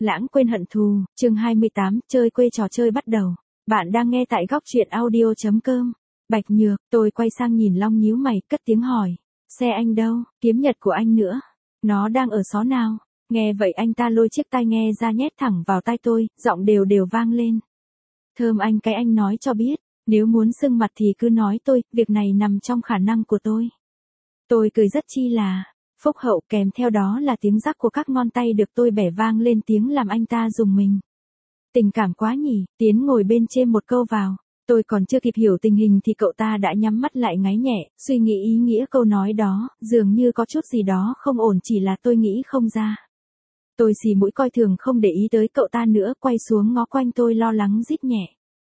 Lãng quên hận thù, chương 28, chơi quê trò chơi bắt đầu. Bạn đang nghe tại góc truyện audio.com. Bạch Nhược, tôi quay sang nhìn Long nhíu mày, cất tiếng hỏi. Xe anh đâu, kiếm nhật của anh nữa. Nó đang ở xó nào? Nghe vậy anh ta lôi chiếc tai nghe ra nhét thẳng vào tai tôi, giọng đều đều vang lên. Thơm anh cái anh nói cho biết, nếu muốn sưng mặt thì cứ nói tôi, việc này nằm trong khả năng của tôi. Tôi cười rất chi là phúc hậu, kèm theo đó là tiếng rắc của các ngón tay được tôi bẻ vang lên tiếng làm anh ta rùng mình. Tình cảm quá nhỉ, Tiến ngồi bên trên một câu vào. Tôi còn chưa kịp hiểu tình hình thì cậu ta đã nhắm mắt lại ngáy nhẹ, suy nghĩ ý nghĩa câu nói đó, dường như có chút gì đó không ổn, chỉ là tôi nghĩ không ra. Tôi xì mũi coi thường không để ý tới cậu ta nữa, quay xuống ngó quanh tôi lo lắng rít nhẹ.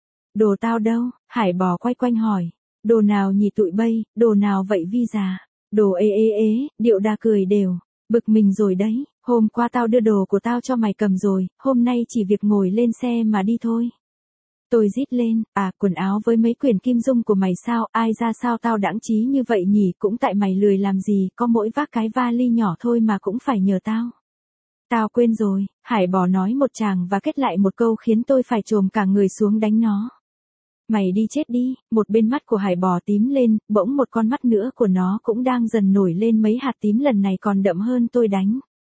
Đồ tao đâu? Hải Bò quay quanh hỏi. Đồ nào nhỉ tụi bay, đồ nào vậy Vi già? Đồ ê ê ế, điệu đà cười đều. Bực mình rồi đấy, hôm qua tao đưa đồ của tao cho mày cầm rồi, hôm nay chỉ việc ngồi lên xe mà đi thôi. Tôi rít lên, quần áo với mấy quyển kim dung của mày sao, ai ra sao tao đãng trí như vậy nhỉ, cũng tại mày lười làm gì, có mỗi vác cái vali nhỏ thôi mà cũng phải nhờ tao. Tao quên rồi, Hải Bò nói một tràng và kết lại một câu khiến tôi phải chồm cả người xuống đánh nó. Mày đi chết đi, một bên mắt của Hải Bò tím lên, bỗng một con mắt nữa của nó cũng đang dần nổi lên mấy hạt tím, lần này còn đậm hơn tôi đánh.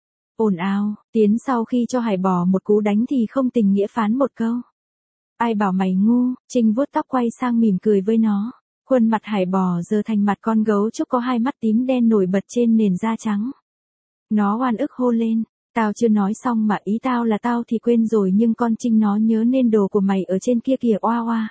Ồn ào, Tiến sau khi cho Hải Bò một cú đánh thì không tình nghĩa phán một câu. Ai bảo mày ngu, Trinh vuốt tóc quay sang mỉm cười với nó. Khuôn mặt Hải Bò giờ thành mặt con gấu trúc có hai mắt tím đen nổi bật trên nền da trắng. Nó oan ức hô lên. Tao chưa nói xong mà, ý tao là tao thì quên rồi, nhưng con Trinh nó nhớ nên đồ của mày ở trên kia kìa, oa oa.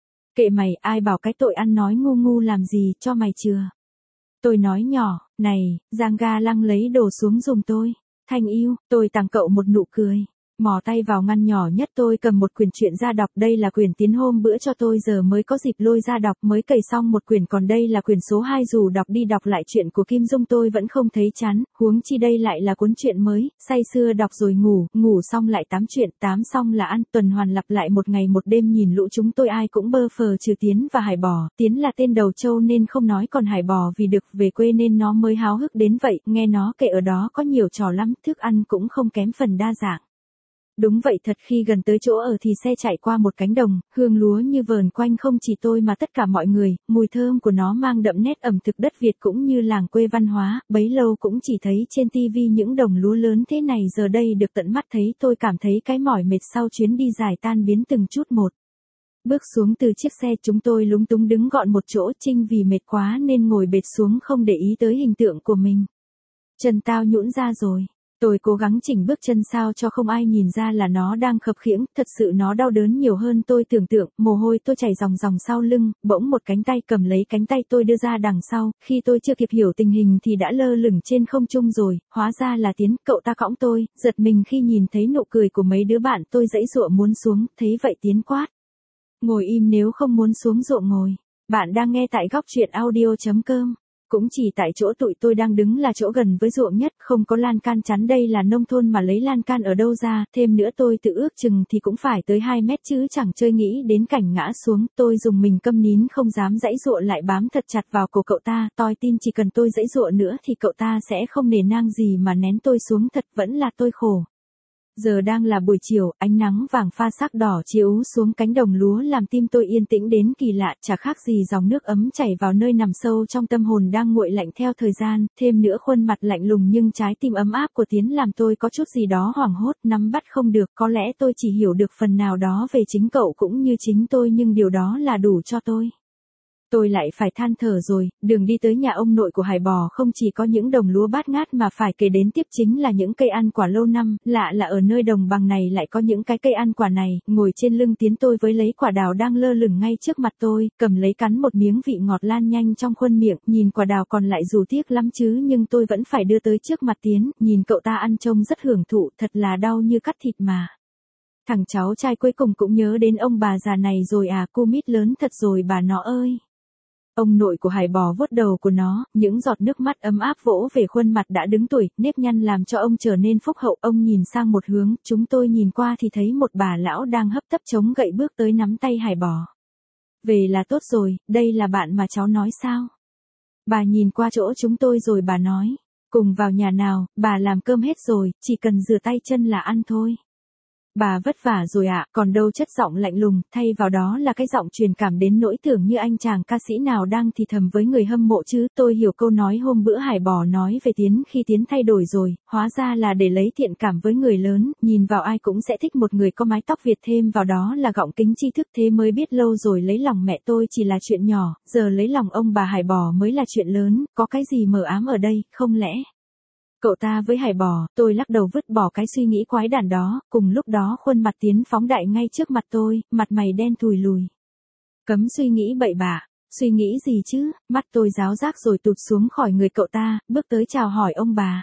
Kệ mày, ai bảo cái tội ăn nói ngu ngu làm gì, cho mày chừa. Tôi nói nhỏ, này, Giang Ga Lăng lấy đồ xuống giùm tôi. Thanh yêu, tôi tặng cậu một nụ cười. Mò tay vào ngăn nhỏ nhất tôi cầm một quyển truyện ra đọc, đây là quyển Tiến hôm bữa cho tôi, giờ mới có dịp lôi ra đọc, mới cày xong một quyển, còn đây là quyển số 2, dù đọc đi đọc lại chuyện của Kim Dung tôi vẫn không thấy chán, huống chi đây lại là cuốn truyện mới, say sưa đọc rồi ngủ, ngủ xong lại tám chuyện, tám xong là ăn, tuần hoàn lặp lại một ngày một đêm. Nhìn lũ chúng tôi ai cũng bơ phờ trừ Tiến và Hải Bò. Tiến là tên đầu trâu nên không nói, còn Hải Bò vì được về quê nên nó mới háo hức đến vậy, nghe nó kể ở đó có nhiều trò lắm, thức ăn cũng không kém phần đa dạng. Đúng vậy thật, khi gần tới chỗ ở thì xe chạy qua một cánh đồng, hương lúa như vờn quanh không chỉ tôi mà tất cả mọi người, mùi thơm của nó mang đậm nét ẩm thực đất Việt cũng như làng quê văn hóa, bấy lâu cũng chỉ thấy trên tivi những đồng lúa lớn thế này, giờ đây được tận mắt thấy tôi cảm thấy cái mỏi mệt sau chuyến đi dài tan biến từng chút một. Bước xuống từ chiếc xe chúng tôi lúng túng đứng gọn một chỗ, Trinh vì mệt quá nên ngồi bệt xuống không để ý tới hình tượng của mình. Chân tao nhũn ra rồi. Tôi cố gắng chỉnh bước chân sao cho không ai nhìn ra là nó đang khập khiễng, thật sự nó đau đớn nhiều hơn tôi tưởng tượng, mồ hôi tôi chảy ròng ròng sau lưng, bỗng một cánh tay cầm lấy cánh tay tôi đưa ra đằng sau, khi tôi chưa kịp hiểu tình hình thì đã lơ lửng trên không trung rồi, hóa ra là Tiến, cậu ta cõng tôi, giật mình khi nhìn thấy nụ cười của mấy đứa bạn tôi giãy giụa muốn xuống, thấy vậy Tiến quát. Ngồi im, nếu không muốn xuống ruộng ngồi. Bạn đang nghe tại góc truyện audio.com. Cũng chỉ tại chỗ tụi tôi đang đứng là chỗ gần với ruộng nhất, không có lan can chắn, đây là nông thôn mà lấy lan can ở đâu ra, thêm nữa tôi tự ước chừng thì cũng phải tới 2 mét chứ chẳng chơi nghĩ đến cảnh ngã xuống, tôi dùng mình câm nín không dám giãy giụa lại bám thật chặt vào cổ cậu ta, tôi tin chỉ cần tôi giãy giụa nữa thì cậu ta sẽ không nề nang gì mà nén tôi xuống, thật vẫn là tôi khổ. Giờ đang là buổi chiều, ánh nắng vàng pha sắc đỏ chiếu xuống cánh đồng lúa làm tim tôi yên tĩnh đến kỳ lạ, chả khác gì dòng nước ấm chảy vào nơi nằm sâu trong tâm hồn đang nguội lạnh theo thời gian, thêm nữa khuôn mặt lạnh lùng nhưng trái tim ấm áp của Tiến làm tôi có chút gì đó hoảng hốt, nắm bắt không được, có lẽ tôi chỉ hiểu được phần nào đó về chính cậu cũng như chính tôi, nhưng điều đó là đủ cho tôi. Tôi lại phải than thở rồi, đường đi tới nhà ông nội của Hải Bò không chỉ có những đồng lúa bát ngát mà phải kể đến tiếp chính là những cây ăn quả lâu năm, lạ là ở nơi đồng bằng này lại có những cái cây ăn quả này, ngồi trên lưng Tiến tôi với lấy quả đào đang lơ lửng ngay trước mặt tôi, cầm lấy cắn một miếng, vị ngọt lan nhanh trong khuôn miệng, nhìn quả đào còn lại dù tiếc lắm chứ nhưng tôi vẫn phải đưa tới trước mặt Tiến, nhìn cậu ta ăn trông rất hưởng thụ, thật là đau như cắt thịt mà. Thằng cháu trai cuối cùng cũng nhớ đến ông bà già này rồi à, cu mít lớn thật rồi bà nó ơi. Ông nội của Hải Bò vuốt đầu của nó, những giọt nước mắt ấm áp vỗ về khuôn mặt đã đứng tuổi, nếp nhăn làm cho ông trở nên phúc hậu. Ông nhìn sang một hướng, chúng tôi nhìn qua thì thấy một bà lão đang hấp tấp chống gậy bước tới nắm tay Hải Bò. Về là tốt rồi, đây là bạn mà cháu nói sao? Bà nhìn qua chỗ chúng tôi rồi bà nói, cùng vào nhà nào, bà làm cơm hết rồi, chỉ cần rửa tay chân là ăn thôi. Bà vất vả rồi ạ, còn đâu chất giọng lạnh lùng, thay vào đó là cái giọng truyền cảm đến nỗi tưởng như anh chàng ca sĩ nào đang thì thầm với người hâm mộ chứ. Tôi hiểu câu nói hôm bữa Hải Bò nói về Tiến khi Tiến thay đổi rồi, hóa ra là để lấy thiện cảm với người lớn, nhìn vào ai cũng sẽ thích một người có mái tóc Việt, thêm vào đó là gọng kính tri thức. Thế mới biết lâu rồi lấy lòng mẹ tôi chỉ là chuyện nhỏ, giờ lấy lòng ông bà Hải Bò mới là chuyện lớn, có cái gì mờ ám ở đây, không lẽ cậu ta với Hải Bò? Tôi lắc đầu vứt bỏ cái suy nghĩ quái đản đó, cùng lúc đó khuôn mặt Tiến phóng đại ngay trước mặt tôi, mặt mày đen thùi lùi. Cấm suy nghĩ bậy bạ, suy nghĩ gì chứ? Mắt tôi ráo rác rồi tụt xuống khỏi người cậu ta, bước tới chào hỏi ông bà.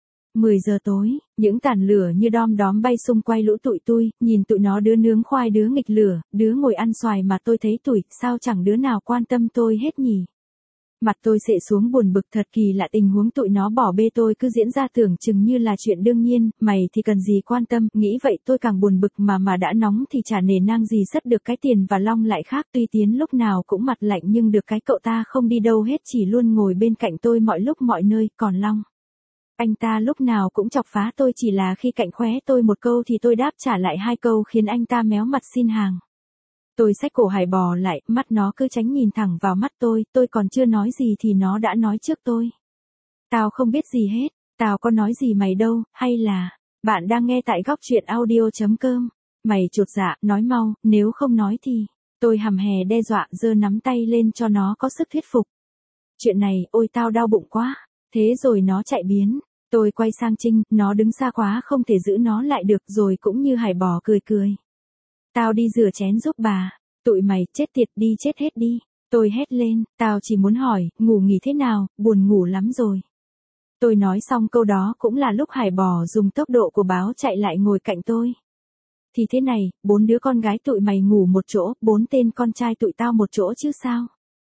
10 giờ tối, những tàn lửa như đom đóm bay xung quay lũ tụi tôi, nhìn tụi nó đứa nướng khoai đứa nghịch lửa, đứa ngồi ăn xoài mà tôi thấy tủi, sao chẳng đứa nào quan tâm tôi hết nhỉ? Mặt tôi xệ xuống buồn bực, thật kỳ lạ, tình huống tụi nó bỏ bê tôi cứ diễn ra tưởng chừng như là chuyện đương nhiên, mày thì cần gì quan tâm, nghĩ vậy tôi càng buồn bực mà đã nóng thì chả nể nang gì sất được cái tiền. Và Long lại khác, tuy Tiến lúc nào cũng mặt lạnh nhưng được cái cậu ta không đi đâu hết, chỉ luôn ngồi bên cạnh tôi mọi lúc mọi nơi, còn Long, anh ta lúc nào cũng chọc phá tôi, chỉ là khi cạnh khóe tôi một câu thì tôi đáp trả lại 2 câu khiến anh ta méo mặt xin hàng. Tôi xách cổ Hải Bò lại, mắt nó cứ tránh nhìn thẳng vào mắt tôi còn chưa nói gì thì nó đã nói trước tôi. Tao không biết gì hết, tao có nói gì mày đâu, hay là, bạn đang nghe tại góc truyện audio.com. Mày chột dạ, nói mau, nếu không nói thì, tôi hầm hè đe dọa, giơ nắm tay lên cho nó có sức thuyết phục. Chuyện này, ôi tao đau bụng quá, thế rồi nó chạy biến. Tôi quay sang Trinh, nó đứng xa quá không thể giữ nó lại được, rồi cũng như Hải Bò cười cười. Tao đi rửa chén giúp bà. Tụi mày, chết tiệt, đi chết hết đi. Tôi hét lên, tao chỉ muốn hỏi, ngủ nghỉ thế nào, buồn ngủ lắm rồi. Tôi nói xong câu đó cũng là lúc Hải Bò dùng tốc độ của báo chạy lại ngồi cạnh tôi. Thì thế này, 4 đứa con gái tụi mày ngủ một chỗ, 4 tên con trai tụi tao một chỗ chứ sao.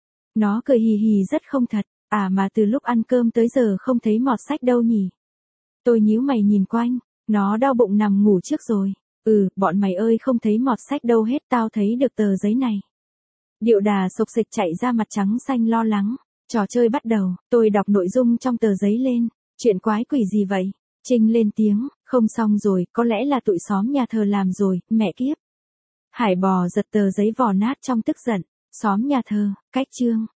Nó cười hì hì rất không thật, à mà từ lúc ăn cơm tới giờ không thấy mọt sách đâu nhỉ. Tôi nhíu mày nhìn quanh, nó đau bụng nằm ngủ trước rồi. Bọn mày ơi, không thấy mọt sách đâu hết, tao thấy được tờ giấy này. Điệu đà sộc sịch chạy ra, mặt trắng xanh lo lắng. Trò chơi bắt đầu, tôi đọc nội dung trong tờ giấy lên. Chuyện quái quỷ gì vậy? Trinh lên tiếng, không xong rồi, có lẽ là tụi xóm nhà thờ làm rồi, mẹ kiếp. Hải Bò giật tờ giấy vò nát trong tức giận. Xóm nhà thờ, cách chương.